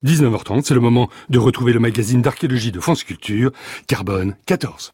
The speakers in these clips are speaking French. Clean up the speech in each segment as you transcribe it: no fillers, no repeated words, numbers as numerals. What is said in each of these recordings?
19h30, c'est le moment de retrouver le magazine d'archéologie de France Culture, Carbone 14.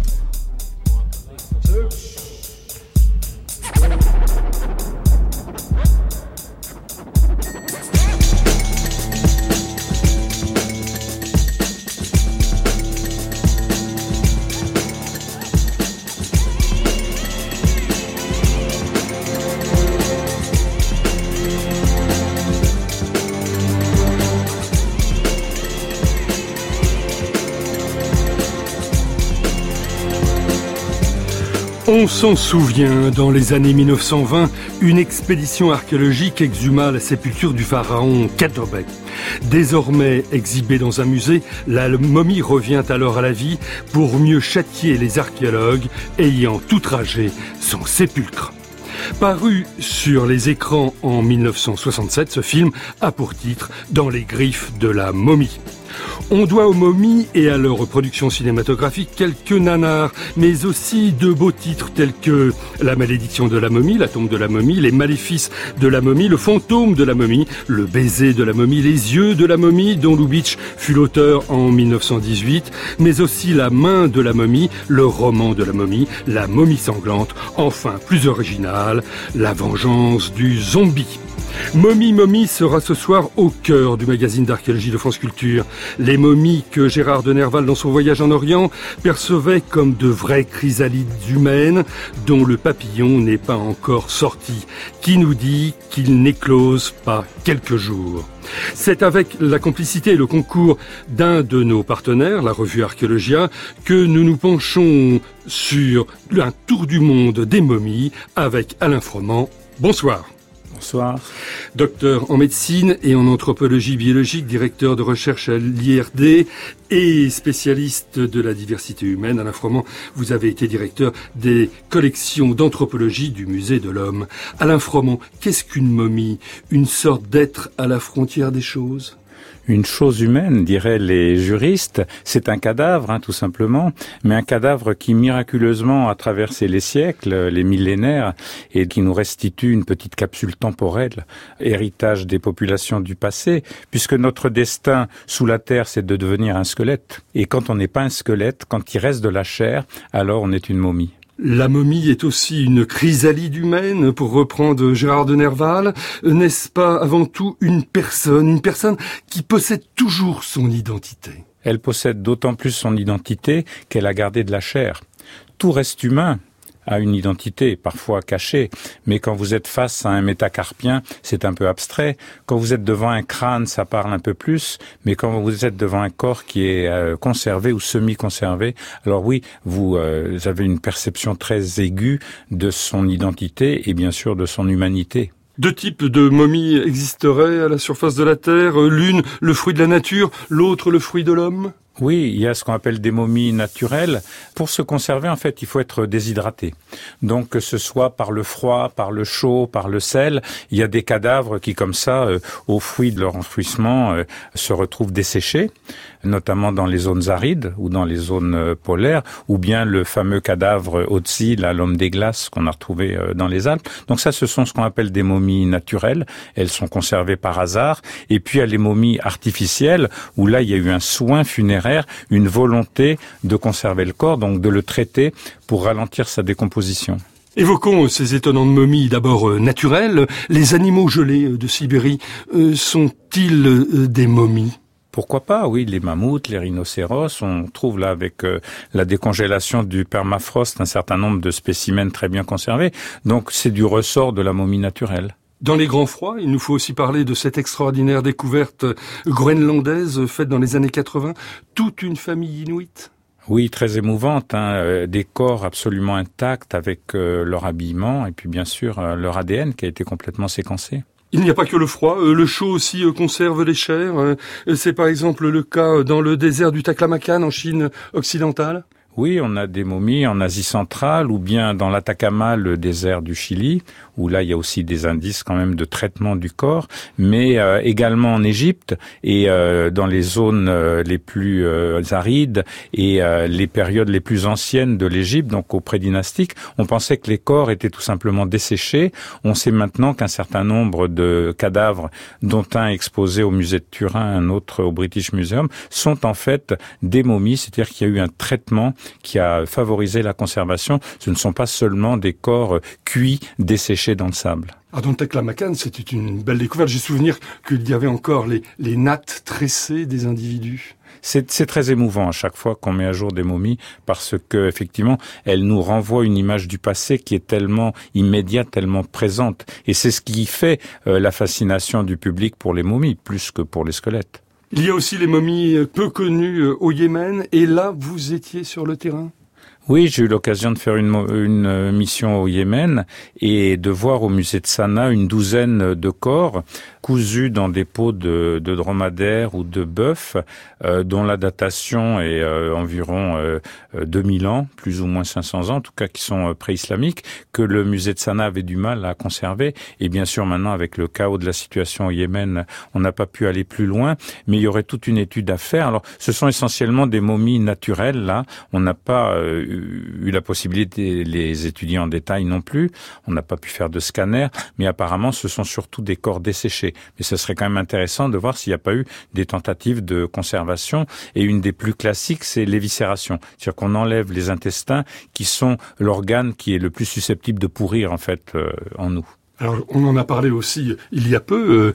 On s'en souvient, dans les années 1920, une expédition archéologique exhuma la sépulture du pharaon Khatobek. Désormais exhibée dans un musée, la momie revient alors à la vie pour mieux châtier les archéologues ayant outragé son sépulcre. Paru sur les écrans en 1967, ce film a pour titre « Dans les griffes de la momie ». On doit aux momies et à leur production cinématographique quelques nanars, mais aussi de beaux titres tels que La malédiction de la momie, La tombe de la momie, Les maléfices de la momie, Le fantôme de la momie, Le baiser de la momie, Les yeux de la momie, dont Lubitsch fut l'auteur en 1918, mais aussi La main de la momie, Le roman de la momie, La momie sanglante, enfin plus original, La vengeance du zombie. Momie sera ce soir au cœur du magazine d'archéologie de France Culture. Les momies que Gérard de Nerval, dans son voyage en Orient, percevait comme de vraies chrysalides humaines dont le papillon n'est pas encore sorti. Qui nous dit qu'il n'éclose pas quelques jours? C'est avec la complicité et le concours d'un de nos partenaires, la revue Archéologia, que nous nous penchons sur un tour du monde des momies avec Alain Froment. Bonsoir. Bonsoir. Docteur en médecine et en anthropologie biologique, directeur de recherche à l'IRD et spécialiste de la diversité humaine. Alain Froment, vous avez été directeur des collections d'anthropologie du Musée de l'Homme. Alain Froment, qu'est-ce qu'une momie? Une sorte d'être à la frontière des choses? Une chose humaine, diraient les juristes, c'est un cadavre, tout simplement, mais un cadavre qui miraculeusement a traversé les siècles, les millénaires, et qui nous restitue une petite capsule temporelle, héritage des populations du passé, puisque notre destin sous la terre, c'est de devenir un squelette. Et quand on n'est pas un squelette, quand il reste de la chair, alors on est une momie. La momie est aussi une chrysalide humaine, pour reprendre Gérard de Nerval. N'est-ce pas avant tout une personne qui possède toujours son identité? Elle possède d'autant plus son identité qu'elle a gardé de la chair. Tout reste humain a une identité, parfois cachée, mais quand vous êtes face à un métacarpien, c'est un peu abstrait. Quand vous êtes devant un crâne, ça parle un peu plus, mais quand vous êtes devant un corps qui est conservé ou semi-conservé, alors oui, vous avez une perception très aiguë de son identité et bien sûr de son humanité. Deux types de momies existeraient à la surface de la Terre, l'une le fruit de la nature, l'autre le fruit de l'homme? Oui, il y a ce qu'on appelle des momies naturelles. Pour se conserver, en fait, il faut être déshydraté. Donc, que ce soit par le froid, par le chaud, par le sel, il y a des cadavres qui, comme ça, au fruit de leur enfouissement, se retrouvent desséchés, notamment dans les zones arides ou dans les zones polaires, ou bien le fameux cadavre Otzi, l'homme des glaces qu'on a retrouvé dans les Alpes. Donc ça, ce sont ce qu'on appelle des momies naturelles. Elles sont conservées par hasard. Et puis, il y a les momies artificielles, où là, il y a eu un soin funéraire, une volonté de conserver le corps, donc de le traiter pour ralentir sa décomposition. Évoquons ces étonnantes momies d'abord naturelles. Les animaux gelés de Sibérie sont-ils des momies? Pourquoi pas, oui, les mammouths, les rhinocéros, on trouve là avec la décongélation du permafrost un certain nombre de spécimens très bien conservés. Donc c'est du ressort de la momie naturelle. Dans les grands froids, il nous faut aussi parler de cette extraordinaire découverte groenlandaise faite dans les années 80, toute une famille inuite. Oui, très émouvante, des corps absolument intacts avec leur habillement et puis bien sûr leur ADN qui a été complètement séquencé. Il n'y a pas que le froid, le chaud aussi conserve les chairs. C'est par exemple le cas dans le désert du Taklamakan en Chine occidentale. Oui, on a des momies en Asie centrale ou bien dans l'Atacama, le désert du Chili, où là il y a aussi des indices quand même de traitement du corps, mais également en Égypte et dans les zones les plus arides et les périodes les plus anciennes de l'Égypte, donc au prédynastique, on pensait que les corps étaient tout simplement desséchés. On sait maintenant qu'un certain nombre de cadavres, dont un exposé au musée de Turin, un autre au British Museum, sont en fait des momies, c'est-à-dire qu'il y a eu un traitement qui a favorisé la conservation. Ce ne sont pas seulement des corps cuits, desséchés dans le sable. Dans Taklamakan, c'était une belle découverte. J'ai souvenir qu'il y avait encore les nattes tressées des individus. C'est très émouvant à chaque fois qu'on met à jour des momies parce que effectivement, elles nous renvoient une image du passé qui est tellement immédiate, tellement présente. Et c'est ce qui fait la fascination du public pour les momies, plus que pour les squelettes. Il y a aussi les momies peu connues au Yémen. Et là, vous étiez sur le terrain ? Oui, j'ai eu l'occasion de faire une mission au Yémen et de voir au musée de Sanaa une douzaine de corps cousus dans des peaux de dromadaires ou de bœufs, dont la datation est environ 2000 ans, plus ou moins 500 ans, en tout cas qui sont pré-islamiques, que le musée de Sanaa avait du mal à conserver. Et bien sûr, maintenant, avec le chaos de la situation au Yémen, on n'a pas pu aller plus loin, mais il y aurait toute une étude à faire. Alors, ce sont essentiellement des momies naturelles, là. On n'a pas eu la possibilité de les étudier en détail non plus. On n'a pas pu faire de scanner, mais apparemment, ce sont surtout des corps desséchés. Mais ce serait quand même intéressant de voir s'il n'y a pas eu des tentatives de conservation. Et une des plus classiques, c'est l'éviscération. C'est-à-dire qu'on enlève les intestins qui sont l'organe qui est le plus susceptible de pourrir, en fait, en nous. Alors, on en a parlé aussi il y a peu.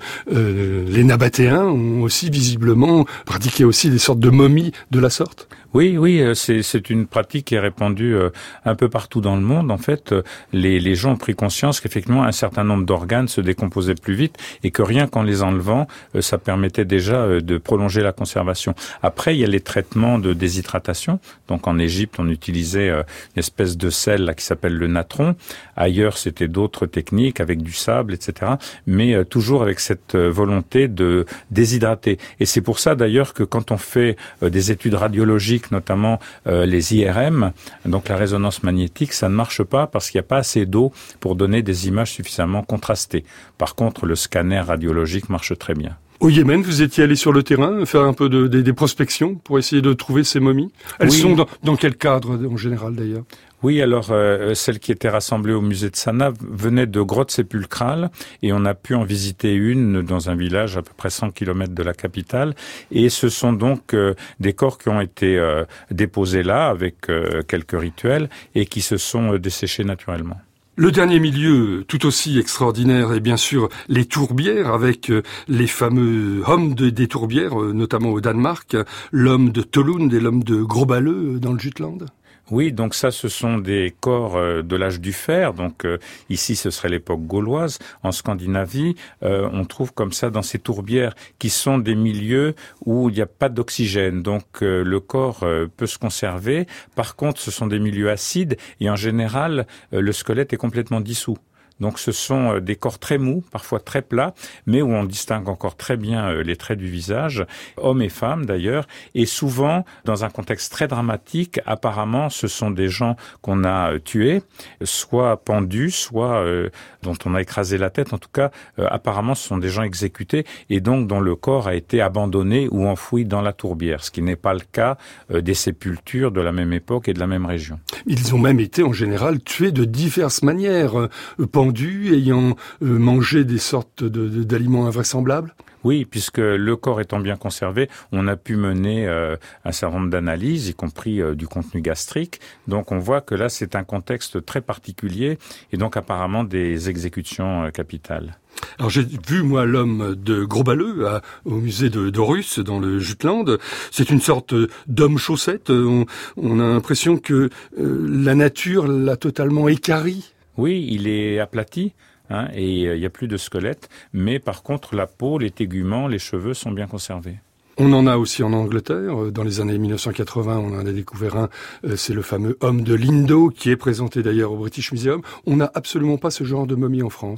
Les Nabatéens ont aussi visiblement pratiqué aussi des sortes de momies de la sorte. Oui, c'est une pratique qui est répandue un peu partout dans le monde. En fait, les gens ont pris conscience qu'effectivement un certain nombre d'organes se décomposaient plus vite et que rien qu'en les enlevant, ça permettait déjà de prolonger la conservation. Après, il y a les traitements de déshydratation. Donc en Égypte, on utilisait une espèce de sel là, qui s'appelle le natron. Ailleurs, c'était d'autres techniques avec du sable, etc. Mais toujours avec cette volonté de déshydrater. Et c'est pour ça d'ailleurs que quand on fait des études radiologiques, notamment les IRM, donc la résonance magnétique, ça ne marche pas parce qu'il n'y a pas assez d'eau pour donner des images suffisamment contrastées. Par contre, le scanner radiologique marche très bien. Au Yémen, vous étiez allé sur le terrain, faire un peu des prospections pour essayer de trouver ces momies. Elles sont dans quel cadre en général d'ailleurs ? Oui, alors celles qui étaient rassemblées au musée de Sanaa venaient de grottes sépulcrales et on a pu en visiter une dans un village à peu près 100 km de la capitale. Et ce sont donc des corps qui ont été déposés là avec quelques rituels et qui se sont desséchés naturellement. Le dernier milieu, tout aussi extraordinaire, est bien sûr les tourbières, avec les fameux hommes des tourbières, notamment au Danemark, l'homme de Tolund et l'homme de Groballeux dans le Jutland. Oui, donc ça, ce sont des corps de l'âge du fer. Donc ici, ce serait l'époque gauloise. En Scandinavie, on trouve comme ça dans ces tourbières qui sont des milieux où il n'y a pas d'oxygène. Donc le corps peut se conserver. Par contre, ce sont des milieux acides et en général, le squelette est complètement dissous. Donc ce sont des corps très mous, parfois très plats, mais où on distingue encore très bien les traits du visage, hommes et femmes d'ailleurs, et souvent, dans un contexte très dramatique, apparemment ce sont des gens qu'on a tués, soit pendus, soit dont on a écrasé la tête, en tout cas, apparemment ce sont des gens exécutés, et donc dont le corps a été abandonné ou enfoui dans la tourbière, ce qui n'est pas le cas des sépultures de la même époque et de la même région. Ils ont même été en général tués de diverses manières, pendus, ayant mangé des sortes d'aliments invraisemblables. Oui, puisque le corps étant bien conservé, on a pu mener un certain nombre d'analyses, y compris du contenu gastrique. Donc on voit que là, c'est un contexte très particulier et donc apparemment des exécutions capitales. Alors j'ai vu, moi, l'homme de Groballeux au musée de Russe, dans le Jutland. C'est une sorte d'homme chaussette. On a l'impression que la nature l'a totalement équarri. Oui, il est aplati. Et il n'y a plus de squelette, mais par contre la peau, les téguments, les cheveux sont bien conservés. On en a aussi en Angleterre. Dans les années 1980, on en a découvert un. C'est le fameux homme de Lindo, qui est présenté d'ailleurs au British Museum. On n'a absolument pas ce genre de momie en France.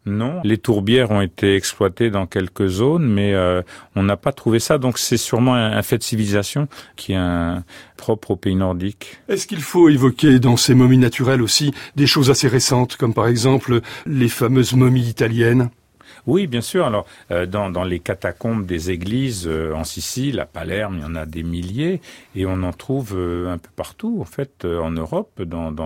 Non, les tourbières ont été exploitées dans quelques zones, mais on n'a pas trouvé ça. Donc c'est sûrement un fait de civilisation qui est propre aux pays nordiques. Est-ce qu'il faut évoquer dans ces momies naturelles aussi des choses assez récentes, comme par exemple les fameuses momies italiennes ? Oui, bien sûr. Alors, dans les catacombes des églises en Sicile, à Palerme, il y en a des milliers, et on en trouve un peu partout, en fait, en Europe, dans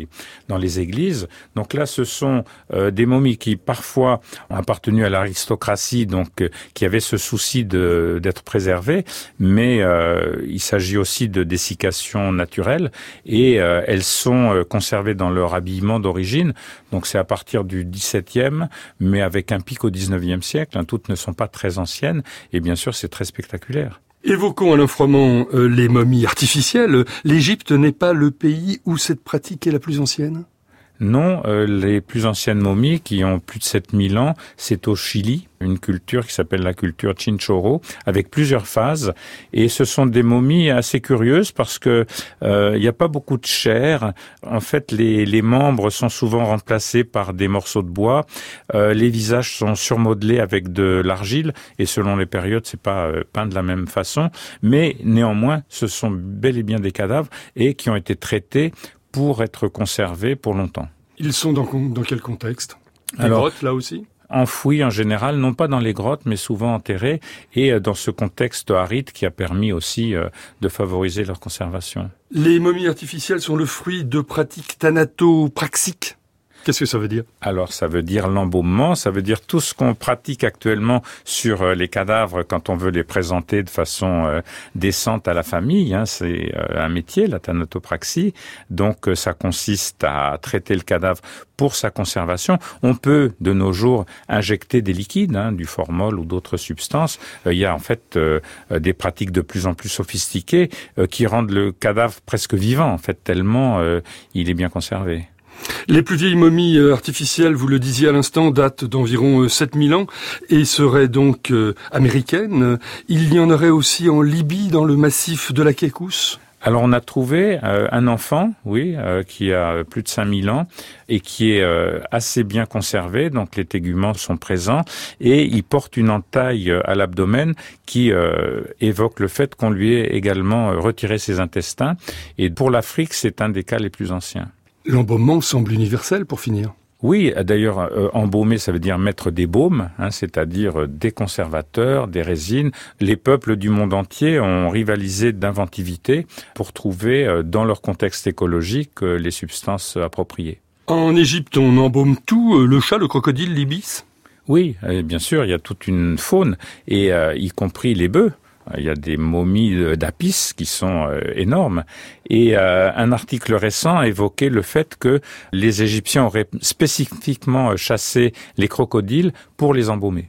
les églises. Donc là, ce sont des momies qui parfois ont appartenu à l'aristocratie, donc qui avaient ce souci d'être préservées, mais il s'agit aussi de dessiccation naturelle, et elles sont conservées dans leur habillement d'origine. Donc c'est à partir du XVIIe, mais avec un pic au XIXe siècle. Toutes ne sont pas très anciennes, et bien sûr c'est très spectaculaire. Évoquons Alain Froment les momies artificielles. L'Égypte n'est pas le pays où cette pratique est la plus ancienne ? Non, les plus anciennes momies, qui ont plus de 7000 ans, c'est au Chili, une culture qui s'appelle la culture Chinchorro, avec plusieurs phases. Et ce sont des momies assez curieuses parce que il n'y a pas beaucoup de chair. En fait, les membres sont souvent remplacés par des morceaux de bois. Les visages sont surmodelés avec de l'argile, et selon les périodes, c'est pas peint de la même façon. Mais néanmoins, ce sont bel et bien des cadavres et qui ont été traités pour être conservés pour longtemps. Ils sont dans quel contexte ? Les grottes, là aussi ? Enfouis en général, non pas dans les grottes, mais souvent enterrés, et dans ce contexte aride qui a permis aussi de favoriser leur conservation. Les momies artificielles sont le fruit de pratiques thanatopraxiques. Qu'est-ce que ça veut dire ? Alors, ça veut dire l'embaumement, ça veut dire tout ce qu'on pratique actuellement sur les cadavres quand on veut les présenter de façon décente à la famille. C'est un métier, la thanatopraxie. Donc, ça consiste à traiter le cadavre pour sa conservation. On peut, de nos jours, injecter des liquides, du formol ou d'autres substances. Il y a en fait des pratiques de plus en plus sophistiquées qui rendent le cadavre presque vivant, en fait, tellement il est bien conservé. Les plus vieilles momies artificielles, vous le disiez à l'instant, datent d'environ 7000 ans et seraient donc américaines. Il y en aurait aussi en Libye, dans le massif de la Kékousse. Alors on a trouvé un enfant, qui a plus de 5000 ans et qui est assez bien conservé, donc les téguments sont présents et il porte une entaille à l'abdomen qui évoque le fait qu'on lui ait également retiré ses intestins. Et pour l'Afrique, c'est un des cas les plus anciens. L'embaumement semble universel pour finir. Oui, d'ailleurs, embaumer, ça veut dire mettre des baumes, c'est-à-dire des conservateurs, des résines. Les peuples du monde entier ont rivalisé d'inventivité pour trouver, dans leur contexte écologique, les substances appropriées. En Égypte, on embaume tout, le chat, le crocodile, l'ibis ? Oui, bien sûr, il y a toute une faune, et y compris les bœufs. Il y a des momies d'Apis qui sont énormes. Et un article récent a évoqué le fait que les Égyptiens auraient spécifiquement chassé les crocodiles pour les embaumer.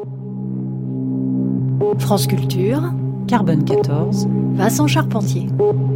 France Culture, Carbone 14, Vincent Charpentier.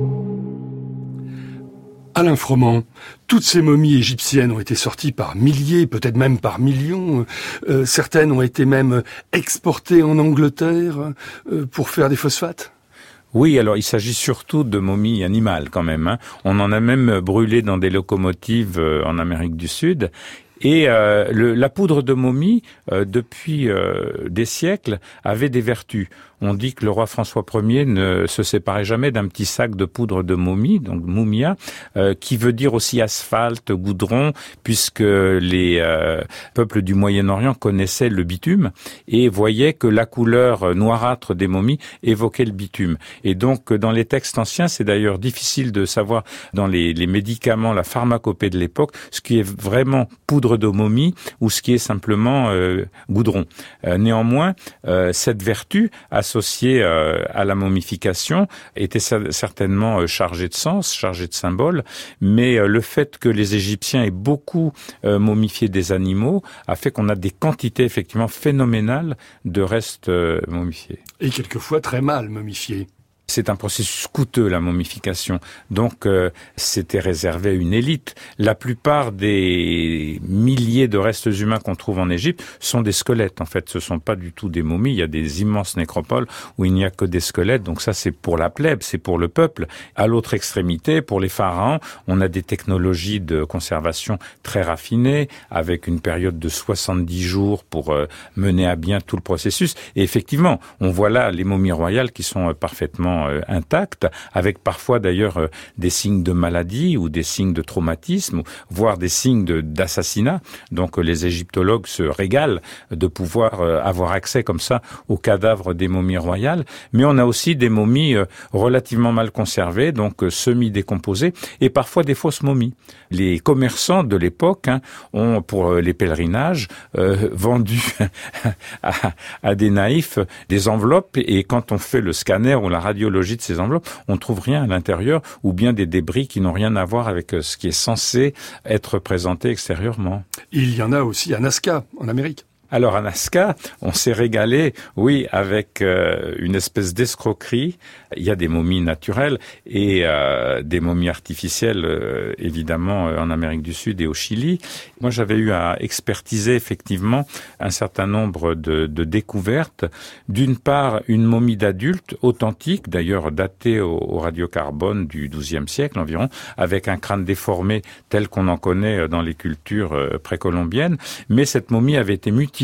Alain Froment, toutes ces momies égyptiennes ont été sorties par milliers, peut-être même par millions. Certaines ont été même exportées en Angleterre pour faire des phosphates. Oui, alors il s'agit surtout de momies animales quand même. On en a même brûlé dans des locomotives en Amérique du Sud. Et la poudre de momie, depuis des siècles, avait des vertus. On dit que le roi François Ier ne se séparait jamais d'un petit sac de poudre de momie, donc mumia, qui veut dire aussi asphalte, goudron, puisque les peuples du Moyen-Orient connaissaient le bitume et voyaient que la couleur noirâtre des momies évoquait le bitume. Et donc, dans les textes anciens, c'est d'ailleurs difficile de savoir dans les médicaments, la pharmacopée de l'époque, ce qui est vraiment poudre de momie ou ce qui est simplement goudron. Néanmoins, cette vertu associée à la momification était certainement chargée de sens, chargée de symboles, mais le fait que les Égyptiens aient beaucoup momifié des animaux a fait qu'on a des quantités effectivement phénoménales de restes momifiés. Et quelquefois très mal momifiés. C'est un processus coûteux, la momification. Donc, c'était réservé à une élite. La plupart des milliers de restes humains qu'on trouve en Égypte sont des squelettes. En fait, ce sont pas du tout des momies. Il y a des immenses nécropoles où il n'y a que des squelettes. Donc ça, c'est pour la plèbe, c'est pour le peuple. À l'autre extrémité, pour les pharaons, on a des technologies de conservation très raffinées, avec une période de 70 jours pour mener à bien tout le processus. Et effectivement, on voit là les momies royales qui sont parfaitement intactes, avec parfois d'ailleurs des signes de maladie ou des signes de traumatisme, voire des signes d'assassinat. Donc les égyptologues se régalent de pouvoir avoir accès comme ça aux cadavres des momies royales. Mais on a aussi des momies relativement mal conservées, donc semi-décomposées, et parfois des fausses momies. Les commerçants de l'époque ont, pour les pèlerinages, vendu à des naïfs des enveloppes, et quand on fait le scanner ou la radiologie de ces enveloppes, on trouve rien à l'intérieur, ou bien des débris qui n'ont rien à voir avec ce qui est censé être présenté extérieurement. Il y en a aussi à Nazca, en Amérique. Alors à Nazca, on s'est régalé, oui, avec une espèce d'escroquerie. Il y a des momies naturelles et des momies artificielles, évidemment, en Amérique du Sud et au Chili. Moi, j'avais eu à expertiser effectivement un certain nombre de découvertes. D'une part, une momie d'adulte authentique, d'ailleurs datée au radiocarbone du XIIe siècle environ, avec un crâne déformé tel qu'on en connaît dans les cultures précolombiennes. Mais cette momie avait été mutilée.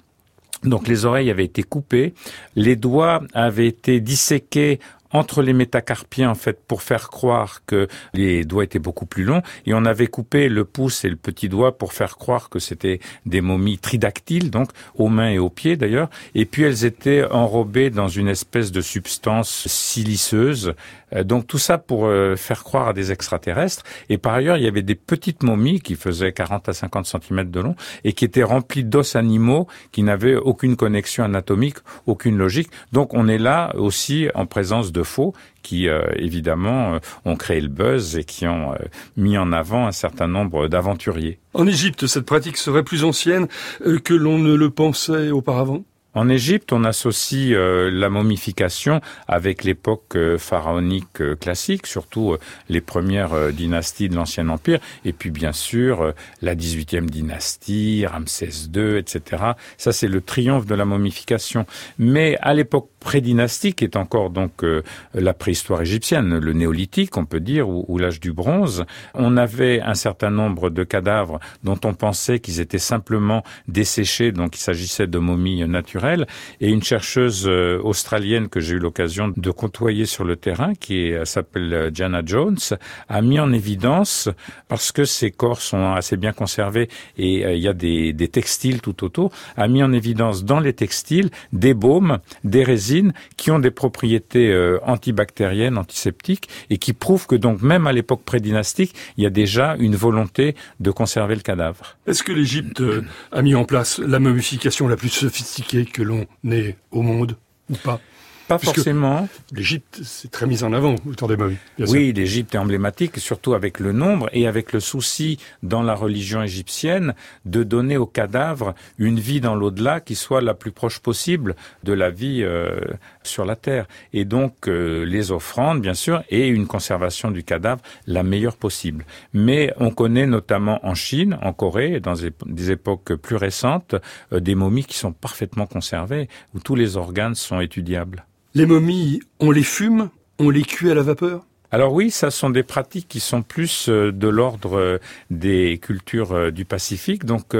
Donc les oreilles avaient été coupées, les doigts avaient été disséqués entre les métacarpiens, en fait, pour faire croire que les doigts étaient beaucoup plus longs, et on avait coupé le pouce et le petit doigt pour faire croire que c'était des momies tridactyles, donc aux mains et aux pieds d'ailleurs, et puis elles étaient enrobées dans une espèce de substance siliceuse, donc tout ça pour faire croire à des extraterrestres. Et par ailleurs, il y avait des petites momies qui faisaient 40 à 50 cm de long et qui étaient remplies d'os animaux qui n'avaient aucune connexion anatomique, aucune logique. Donc on est là aussi en présence de faux qui, évidemment, ont créé le buzz et qui ont mis en avant un certain nombre d'aventuriers. En Égypte, cette pratique serait plus ancienne que l'on ne le pensait auparavant ? En Égypte, on associe la momification avec l'époque pharaonique classique, surtout les premières dynasties de l'Ancien Empire, et puis bien sûr la 18e dynastie, Ramsès II, etc. Ça, c'est le triomphe de la momification. Mais à l'époque prédynastique, qui est encore donc la préhistoire égyptienne, le néolithique, on peut dire, ou l'âge du bronze, on avait un certain nombre de cadavres dont on pensait qu'ils étaient simplement desséchés, donc il s'agissait de momies naturelles. Et une chercheuse australienne que j'ai eu l'occasion de côtoyer sur le terrain, qui s'appelle Jana Jones, a mis en évidence, parce que ces corps sont assez bien conservés et il y a des textiles tout autour, a mis en évidence dans les textiles des baumes, des résines qui ont des propriétés antibactériennes, antiseptiques, et qui prouvent que donc même à l'époque prédynastique, il y a déjà une volonté de conserver le cadavre. Est-ce que l'Égypte a mis en place la momification la plus sophistiquée que l'on ait au monde, ou pas ? Pas forcément. L'Égypte, c'est très mis en avant autour des momies. Oui, l'Égypte est emblématique, surtout avec le nombre et avec le souci dans la religion égyptienne de donner aux cadavres une vie dans l'au-delà qui soit la plus proche possible de la vie sur la terre. Et donc les offrandes, bien sûr, et une conservation du cadavre la meilleure possible. Mais on connaît notamment en Chine, en Corée, dans des époques plus récentes, des momies qui sont parfaitement conservées, où tous les organes sont étudiables. Les momies, on les fume, on les cuit à la vapeur ? Alors oui, ça sont des pratiques qui sont plus de l'ordre des cultures du Pacifique. Donc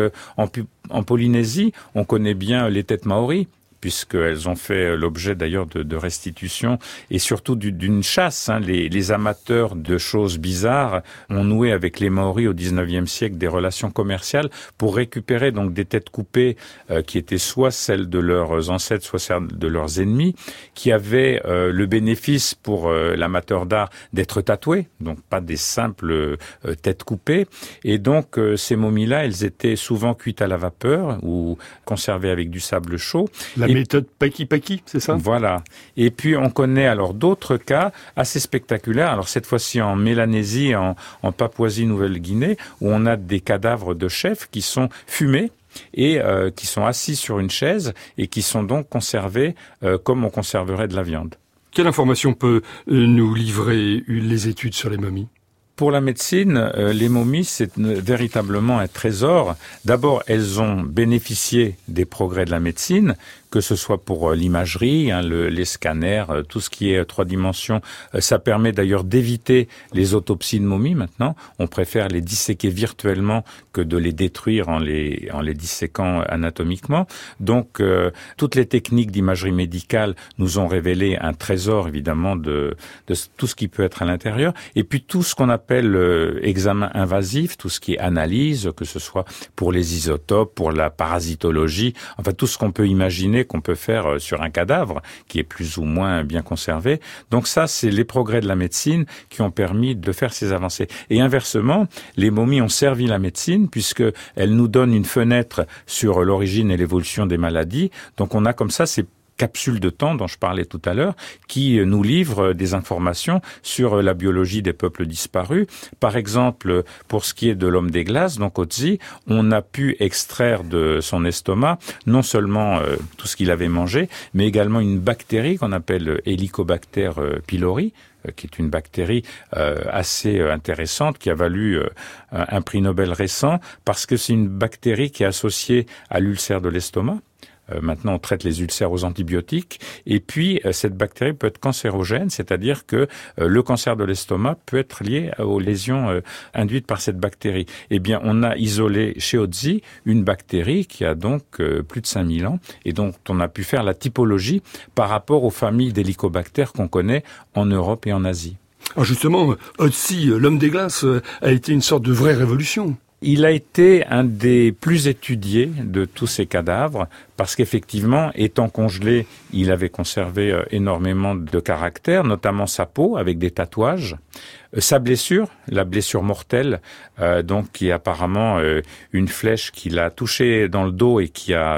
en Polynésie, on connaît bien les têtes maoris, puisqu'elles ont fait l'objet d'ailleurs de restitutions et surtout d'une chasse. Les amateurs de choses bizarres ont noué avec les Maoris au XIXe siècle des relations commerciales pour récupérer donc des têtes coupées qui étaient soit celles de leurs ancêtres, soit celles de leurs ennemis, qui avaient le bénéfice pour l'amateur d'art d'être tatouées, donc pas des simples têtes coupées. Et donc ces momies-là, elles étaient souvent cuites à la vapeur ou conservées avec du sable chaud. Méthode Paki-Paki, c'est ça ? Voilà. Et puis, on connaît alors d'autres cas assez spectaculaires. Alors, cette fois-ci en Mélanésie, en Papouasie-Nouvelle-Guinée, où on a des cadavres de chefs qui sont fumés et qui sont assis sur une chaise et qui sont donc conservés comme on conserverait de la viande. Quelle information peut nous livrer les études sur les momies ? Pour la médecine, les momies, c'est véritablement un trésor. D'abord, elles ont bénéficié des progrès de la médecine, que ce soit pour l'imagerie, les scanners, tout ce qui est 3 dimensions. Ça permet d'ailleurs d'éviter les autopsies de momies maintenant. On préfère les disséquer virtuellement que de les détruire en les disséquant anatomiquement. Donc, toutes les techniques d'imagerie médicale nous ont révélé un trésor, évidemment, de tout ce qui peut être à l'intérieur. Et puis, tout ce qu'on appelle examen invasif, tout ce qui est analyse, que ce soit pour les isotopes, pour la parasitologie, enfin, tout ce qu'on peut imaginer qu'on peut faire sur un cadavre qui est plus ou moins bien conservé. Donc ça, c'est les progrès de la médecine qui ont permis de faire ces avancées. Et inversement, les momies ont servi la médecine puisqu'elles nous donnent une fenêtre sur l'origine et l'évolution des maladies. Donc on a comme ça ces capsules de temps dont je parlais tout à l'heure, qui nous livrent des informations sur la biologie des peuples disparus. Par exemple, pour ce qui est de l'homme des glaces, donc Otzi, on a pu extraire de son estomac non seulement tout ce qu'il avait mangé, mais également une bactérie qu'on appelle Helicobacter pylori, qui est une bactérie assez intéressante, qui a valu un prix Nobel récent, parce que c'est une bactérie qui est associée à l'ulcère de l'estomac. Maintenant, on traite les ulcères aux antibiotiques. Et puis, cette bactérie peut être cancérogène, c'est-à-dire que le cancer de l'estomac peut être lié aux lésions induites par cette bactérie. Eh bien, on a isolé chez Otzi une bactérie qui a donc plus de 5000 ans et dont on a pu faire la typologie par rapport aux familles d'hélicobactères qu'on connaît en Europe et en Asie. Alors justement, Otzi, l'homme des glaces, a été une sorte de vraie révolution. Il a été un des plus étudiés de tous ces cadavres parce qu'effectivement, étant congelé, il avait conservé énormément de caractère, notamment sa peau avec des tatouages. Sa blessure, la blessure mortelle, donc qui est apparemment une flèche qui l'a touché dans le dos et qui a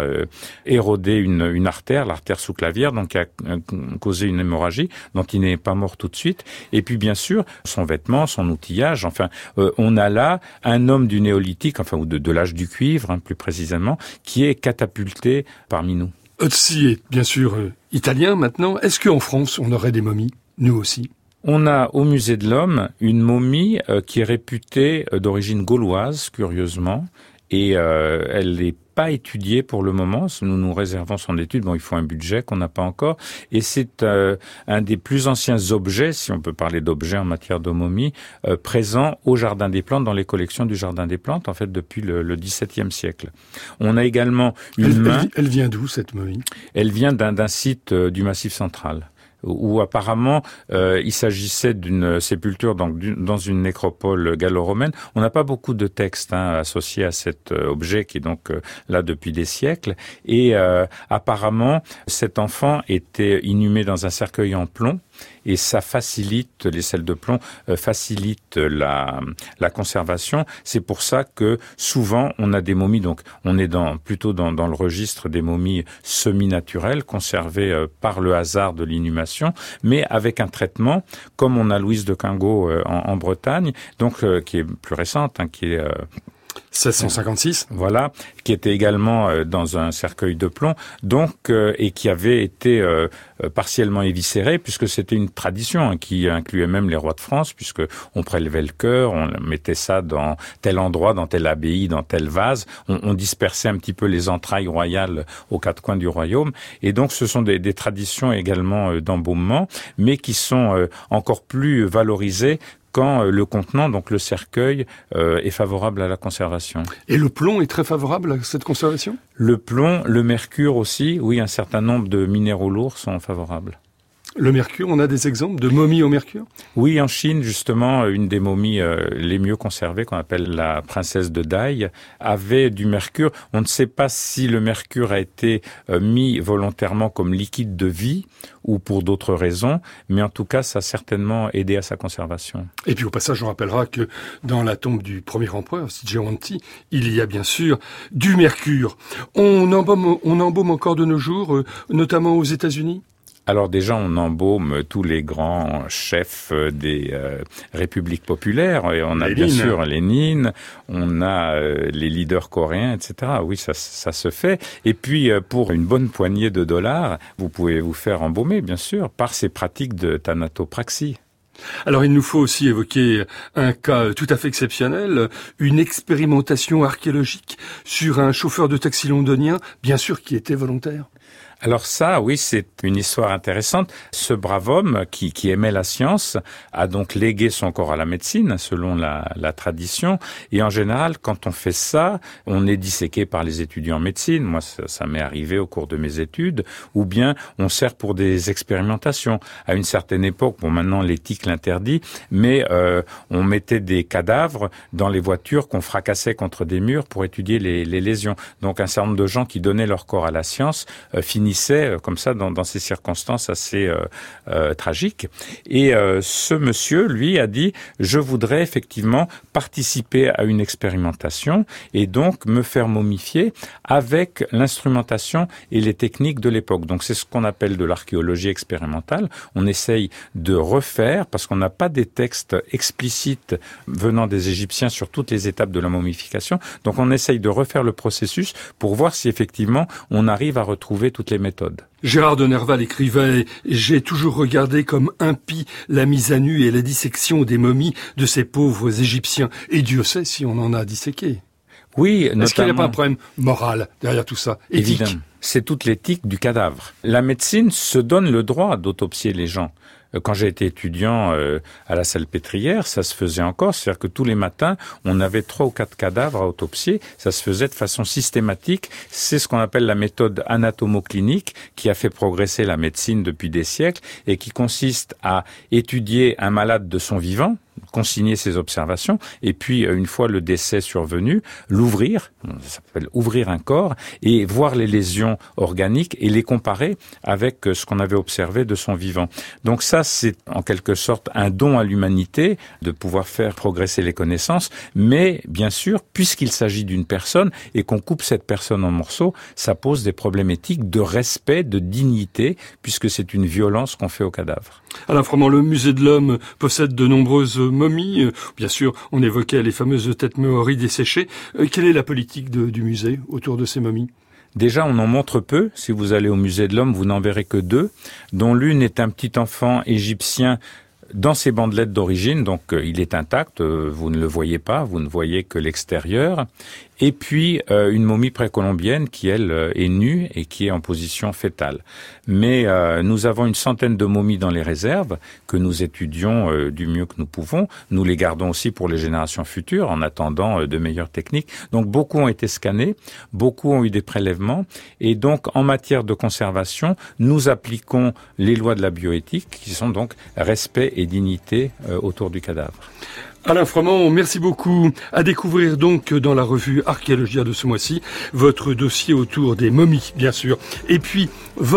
érodé une artère, l'artère sous-clavière, donc qui a causé une hémorragie, dont il n'est pas mort tout de suite. Et puis bien sûr, son vêtement, son outillage, enfin, on a là un homme du néolithique, enfin, ou de l'âge du cuivre, plus précisément, qui est catapulté parmi nous. Otzi est bien sûr italien maintenant. Est-ce qu'en France, on aurait des momies, nous aussi ? On a au musée de l'Homme une momie qui est réputée d'origine gauloise, curieusement, et elle n'est pas étudiée pour le moment. Nous nous réservons son étude. Bon, il faut un budget qu'on n'a pas encore. Et c'est un des plus anciens objets, si on peut parler d'objets en matière de momie, présents au Jardin des Plantes, dans les collections du Jardin des Plantes, en fait, depuis le XVIIe siècle. On a également une main. Elle vient d'où, cette momie ? Elle vient d'un site du Massif central, où apparemment il s'agissait d'une sépulture dans une nécropole gallo-romaine. On n'a pas beaucoup de textes associés à cet objet qui est donc là depuis des siècles. Et apparemment, cet enfant était inhumé dans un cercueil en plomb. Et ça facilite, les sels de plomb facilitent la conservation. C'est pour ça que souvent on a des momies, donc on est plutôt dans le registre des momies semi-naturelles, conservées par le hasard de l'inhumation, mais avec un traitement, comme on a Louise de Quingot en Bretagne, donc qui est plus récente, qui est 1656. Voilà, qui était également dans un cercueil de plomb, donc et qui avait été partiellement éviscéré, puisque c'était une tradition qui incluait même les rois de France, puisque on prélevait le cœur, on mettait ça dans tel endroit, dans telle abbaye, dans tel vase, on dispersait un petit peu les entrailles royales aux quatre coins du royaume, et donc ce sont des traditions également d'embaumement, mais qui sont encore plus valorisées quand le contenant, donc le cercueil, est favorable à la conservation. Et le plomb est très favorable à cette conservation ? Le plomb, le mercure aussi, oui, un certain nombre de minéraux lourds sont favorables. Le mercure, on a des exemples de momies au mercure ? Oui, en Chine, justement, une des momies les mieux conservées, qu'on appelle la princesse de Dai, avait du mercure. On ne sait pas si le mercure a été mis volontairement comme liquide de vie ou pour d'autres raisons, mais en tout cas, ça a certainement aidé à sa conservation. Et puis au passage, on rappellera que dans la tombe du premier empereur, Sijawanti, il y a bien sûr du mercure. On embaume encore de nos jours, notamment aux États-Unis ? Alors déjà, on embaume tous les grands chefs des républiques populaires. Et on a bien sûr Lénine, on a les leaders coréens, etc. Oui, ça se fait. Et puis, pour une bonne poignée de dollars, vous pouvez vous faire embaumer, bien sûr, par ces pratiques de thanatopraxie. Alors il nous faut aussi évoquer un cas tout à fait exceptionnel, une expérimentation archéologique sur un chauffeur de taxi londonien, bien sûr qui était volontaire. Alors ça, oui, c'est une histoire intéressante. Ce brave homme qui aimait la science a donc légué son corps à la médecine, selon la tradition. Et en général, quand on fait ça, on est disséqué par les étudiants en médecine. Moi, ça m'est arrivé au cours de mes études. Ou bien, on sert pour des expérimentations. À une certaine époque, bon, maintenant l'éthique l'interdit, mais on mettait des cadavres dans les voitures qu'on fracassait contre des murs pour étudier les lésions. Donc, un certain nombre de gens qui donnaient leur corps à la science finissaient comme ça dans ces circonstances assez tragiques. Et ce monsieur, lui, a dit « Je voudrais effectivement participer à une expérimentation et donc me faire momifier avec l'instrumentation et les techniques de l'époque. » Donc c'est ce qu'on appelle de l'archéologie expérimentale. On essaye de refaire, parce qu'on n'a pas des textes explicites venant des Égyptiens sur toutes les étapes de la momification. Donc on essaye de refaire le processus pour voir si effectivement on arrive à retrouver toutes les méthodes. Gérard de Nerval écrivait « J'ai toujours regardé comme impie la mise à nu et la dissection des momies de ces pauvres Égyptiens. Et Dieu sait si on en a disséqué. » Oui, notamment. Est-ce qu'il n'y a pas un problème moral derrière tout ça, éthique? Évidemment. C'est toute l'éthique du cadavre. La médecine se donne le droit d'autopsier les gens. Quand j'ai été étudiant à la Salpêtrière, ça se faisait encore. C'est-à-dire que tous les matins, on avait 3 ou 4 cadavres à autopsier. Ça se faisait de façon systématique. C'est ce qu'on appelle la méthode anatomoclinique qui a fait progresser la médecine depuis des siècles et qui consiste à étudier un malade de son vivant, consigner ses observations, et puis, une fois le décès survenu, l'ouvrir, ça s'appelle ouvrir un corps, et voir les lésions organiques et les comparer avec ce qu'on avait observé de son vivant. Donc ça, c'est en quelque sorte un don à l'humanité de pouvoir faire progresser les connaissances, mais bien sûr, puisqu'il s'agit d'une personne et qu'on coupe cette personne en morceaux, ça pose des problèmes éthiques de respect, de dignité, puisque c'est une violence qu'on fait au cadavre. Alain Froment, le musée de l'Homme possède de nombreuses momies. Bien sûr, on évoquait les fameuses têtes maories desséchées. Quelle est la politique du musée autour de ces momies ? Déjà, on en montre peu. Si vous allez au musée de l'Homme, vous n'en verrez que 2, dont l'une est un petit enfant égyptien dans ses bandelettes d'origine, donc il est intact, vous ne le voyez pas, vous ne voyez que l'extérieur. Et puis une momie précolombienne qui, elle, est nue et qui est en position fétale. Mais nous avons une centaine de momies dans les réserves que nous étudions du mieux que nous pouvons. Nous les gardons aussi pour les générations futures en attendant de meilleures techniques. Donc beaucoup ont été scannés, beaucoup ont eu des prélèvements. Et donc en matière de conservation, nous appliquons les lois de la bioéthique qui sont donc respect et dignité autour du cadavre. Alain Froment, merci beaucoup. À découvrir donc dans la revue Archéologia de ce mois-ci, votre dossier autour des momies, bien sûr. Et puis,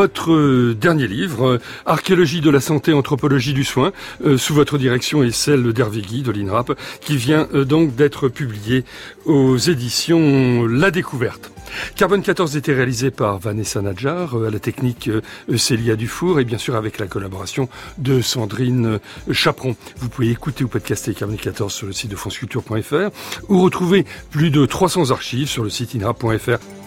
votre dernier livre, Archéologie de la santé, anthropologie du soin, sous votre direction et celle d'Hervé Guy de l'INRAP, qui vient donc d'être publié aux éditions La Découverte. Carbone 14 était réalisé par Vanessa Nadjar, à la technique Célia Dufour et bien sûr avec la collaboration de Sandrine Chaperon. Vous pouvez écouter ou podcaster Carbone 14 sur le site de franceculture.fr ou retrouver plus de 300 archives sur le site inrap.fr.